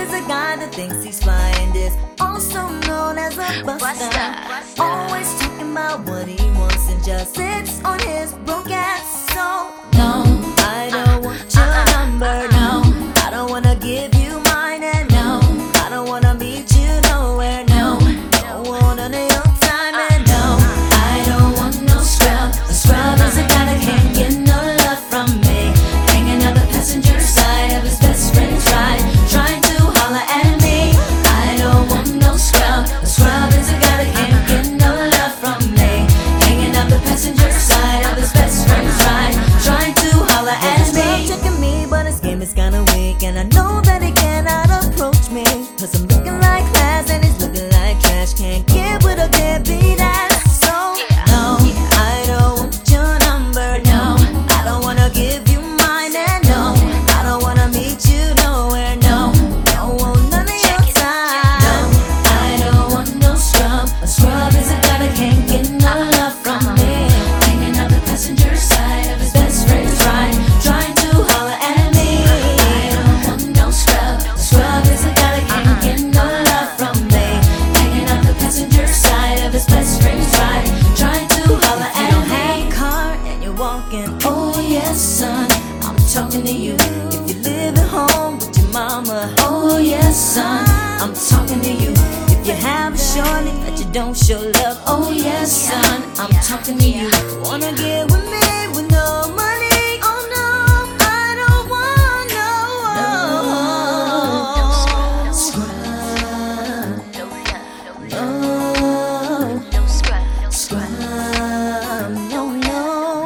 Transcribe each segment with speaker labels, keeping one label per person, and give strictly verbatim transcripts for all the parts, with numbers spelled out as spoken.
Speaker 1: is a guy that thinks he's fly and is also known as a buster. Always talking about what he wants and just sits on his broke ass. So no, I don't want your number. No, I don't wanna give you mine. And no, I don't wanna meet you nowhere. No, don't want none of your time. And no, I don't want no scrub. A scrub is a guy that can't get no love from me, hanging out the passenger side of his best friend's ride, trying to holler at me. I don't want no scrub. A scrub is a guy that can't get no love from me, hanging out the passenger side of his best friend's ride, trying to holler at me. Checking me, but his game is kinda weak, and I know that he cannot approach me, cause I'm looking like class and he's looking like trash. Can't get with a deadbeat ass. So no, I don't want your number. No, I don't wanna give you mine. And no, I don't wanna meet you nowhere. No, don't want none of your time. No, I don't want no scrub. A scrub is a guy that can't get no love from me, hanging out the passenger side of his best friend's ride, trying to holler at me. I don't want no scrub. A scrub is a guy that can't get no love from me, hanging out the passenger side of his best friend's ride, trying to holler at me. You don't have a car and you're walking. Oh yes, son, I'm talking to you. If you live at home with your mama. Oh yes, son, I'm talking to you. If you have a shorty that you don't show love. Oh yes, son, I'm talking to you. Wanna get with me with no money? Oh no, I don't want no scrub. No scrub. No, no.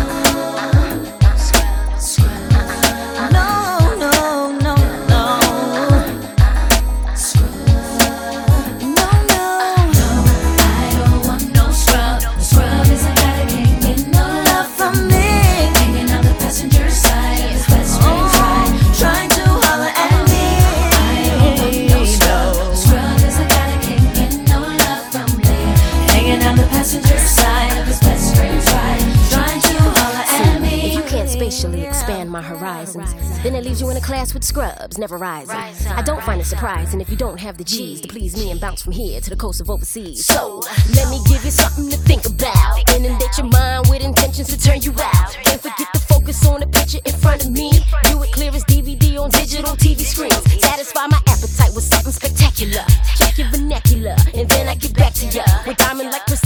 Speaker 1: Scrub. No, no, no, no. Scrub. No, no. I don't want no scrub. A scrub is a guy that can't get no love from me, hanging out the passenger side of his best friend's ride, trying to holler at me. I don't want no scrub. A scrub is a guy that can't get no love from me, hanging out the passenger side of his best friend's ride, trying to holler at me.
Speaker 2: If you can't spatially expand my horizons, then it leaves you in a class with scrubs, never rising. I don't find it surprising if you don't have the G's to please me and bounce from here to the coast of overseas. So, let me give you something to think about. Inundate your mind with intentions to turn you out. Can't forget to focus on the picture in front of me. View it clear as D V D on digital T V screens. Satisfy my appetite with something spectacular. Check your vernacular, and then I get back to ya with diamond like precision.